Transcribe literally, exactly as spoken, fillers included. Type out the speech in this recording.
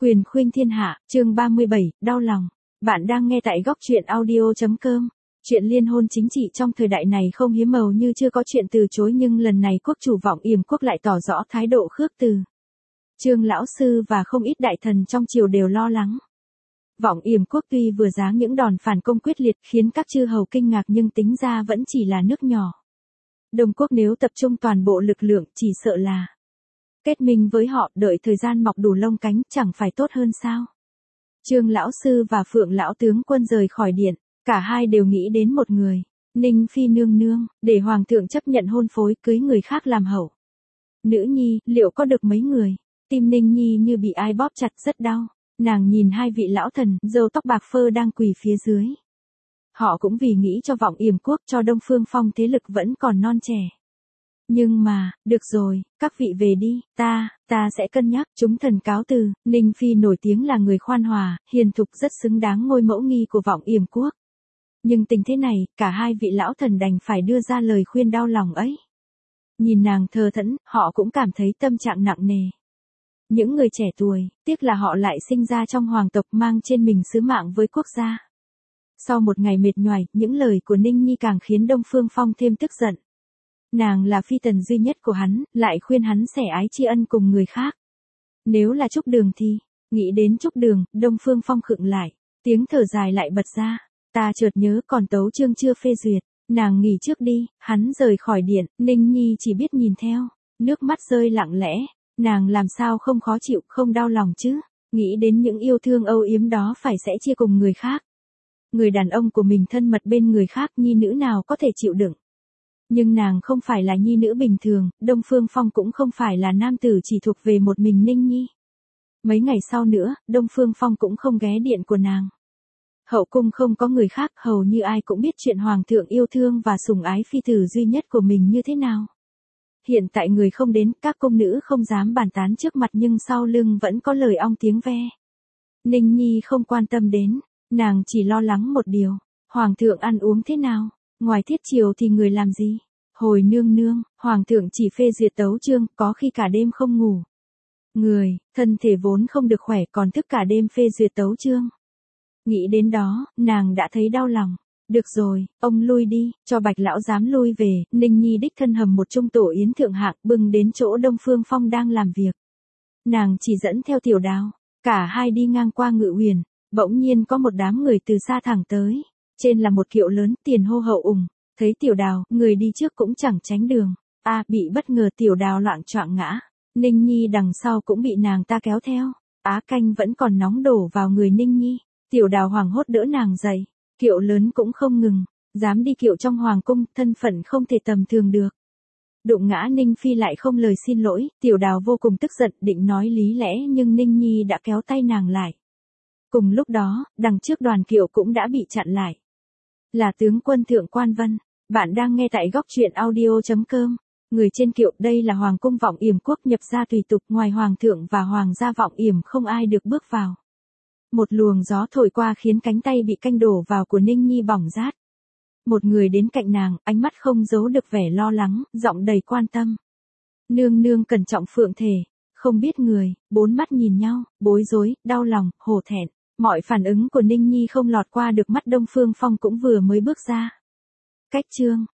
Quyền khuynh thiên hạ, chương ba mươi bảy, đau lòng. Bạn đang nghe tại góc truyện audio.com. Chuyện liên hôn chính trị trong thời đại này không hiếm màu như chưa có chuyện từ chối, nhưng lần này quốc chủ Vọng Yểm Quốc lại tỏ rõ thái độ khước từ. Trương lão sư và không ít đại thần trong triều đều lo lắng. Vọng Yểm Quốc tuy vừa giáng những đòn phản công quyết liệt khiến các chư hầu kinh ngạc, nhưng tính ra vẫn chỉ là nước nhỏ. Đông quốc nếu tập trung toàn bộ lực lượng chỉ sợ là kết minh với họ, đợi thời gian mọc đủ lông cánh chẳng phải tốt hơn sao. Trương lão sư và Phượng lão tướng quân rời khỏi điện, cả hai đều nghĩ đến một người, Ninh Phi nương nương, để hoàng thượng chấp nhận hôn phối cưới người khác làm hậu. Nữ nhi, liệu có được mấy người? Tim Ninh Nhi như bị ai bóp chặt rất đau, nàng nhìn hai vị lão thần, râu tóc bạc phơ đang quỳ phía dưới. Họ cũng vì nghĩ cho Vọng Yểm Quốc, cho Đông Phương Phong thế lực vẫn còn non trẻ. Nhưng mà, được rồi, các vị về đi, ta, ta sẽ cân nhắc, chúng thần cáo từ. Ninh Phi nổi tiếng là người khoan hòa, hiền thục, rất xứng đáng ngôi mẫu nghi của Vọng Yểm Quốc. Nhưng tình thế này, cả hai vị lão thần đành phải đưa ra lời khuyên đau lòng ấy. Nhìn nàng thờ thẫn, họ cũng cảm thấy tâm trạng nặng nề. Những người trẻ tuổi, tiếc là họ lại sinh ra trong hoàng tộc, mang trên mình sứ mạng với quốc gia. Sau một ngày mệt nhoài, những lời của Ninh Nhi càng khiến Đông Phương Phong thêm tức giận. Nàng là phi tần duy nhất của hắn, lại khuyên hắn sẻ ái tri ân cùng người khác. Nếu là Trúc Đường thì, nghĩ đến Trúc Đường, Đông Phương Phong khựng lại, tiếng thở dài lại bật ra. Ta chợt nhớ còn tấu chương chưa phê duyệt, nàng nghỉ trước đi. Hắn rời khỏi điện, Ninh Nhi chỉ biết nhìn theo, nước mắt rơi lặng lẽ. Nàng làm sao không khó chịu, không đau lòng chứ, nghĩ đến những yêu thương âu yếm đó phải sẽ chia cùng người khác. Người đàn ông của mình thân mật bên người khác, nhi nữ nào có thể chịu đựng. Nhưng nàng không phải là nhi nữ bình thường, Đông Phương Phong cũng không phải là nam tử chỉ thuộc về một mình Ninh Nhi. Mấy ngày sau nữa, Đông Phương Phong cũng không ghé điện của nàng. Hậu cung không có người khác, hầu như ai cũng biết chuyện hoàng thượng yêu thương và sủng ái phi tử duy nhất của mình như thế nào. Hiện tại người không đến, các cung nữ không dám bàn tán trước mặt, nhưng sau lưng vẫn có lời ong tiếng ve. Ninh Nhi không quan tâm đến, nàng chỉ lo lắng một điều, hoàng thượng ăn uống thế nào, ngoài thiết triều thì người làm gì? Hồi nương nương, hoàng thượng chỉ phê duyệt tấu chương, có khi cả đêm không ngủ. Người, thân thể vốn không được khỏe còn thức cả đêm phê duyệt tấu chương. Nghĩ đến đó, nàng đã thấy đau lòng. Được rồi, ông lui đi, cho Bạch lão dám lui về. Ninh Nhi đích thân hầm một chung tổ yến thượng hạng, bưng đến chỗ Đông Phương Phong đang làm việc. Nàng chỉ dẫn theo Tiểu Đào, cả hai đi ngang qua Ngự Huyền, bỗng nhiên có một đám người từ xa thẳng tới. Trên là một kiệu lớn, tiền hô hậu ủng, thấy Tiểu Đào, người đi trước cũng chẳng tránh đường. A, à, bị bất ngờ Tiểu Đào loạng choạng ngã. Ninh Nhi đằng sau cũng bị nàng ta kéo theo. Á canh vẫn còn nóng đổ vào người Ninh Nhi. Tiểu Đào hoảng hốt đỡ nàng dậy. Kiệu lớn cũng không ngừng, dám đi kiệu trong hoàng cung, thân phận không thể tầm thường được. Đụng ngã Ninh Phi lại không lời xin lỗi, Tiểu Đào vô cùng tức giận, định nói lý lẽ nhưng Ninh Nhi đã kéo tay nàng lại. Cùng lúc đó, đằng trước đoàn kiệu cũng đã bị chặn lại. Là tướng quân Thượng Quan Vân, bạn đang nghe tại góc truyện audio.com. Người trên kiệu, đây là hoàng cung Vọng Yểm Quốc, nhập gia tùy tục, ngoài hoàng thượng và hoàng gia Vọng Yểm không ai được bước vào. Một luồng gió thổi qua khiến cánh tay bị canh đổ vào của Ninh Nhi bỏng rát. Một người đến cạnh nàng, ánh mắt không giấu được vẻ lo lắng, giọng đầy quan tâm. Nương nương cẩn trọng phượng thể, không biết người, bốn mắt nhìn nhau, bối rối, đau lòng, hổ thẹn. Mọi phản ứng của Ninh Nhi không lọt qua được mắt Đông Phương Phong cũng vừa mới bước ra. Cách chương,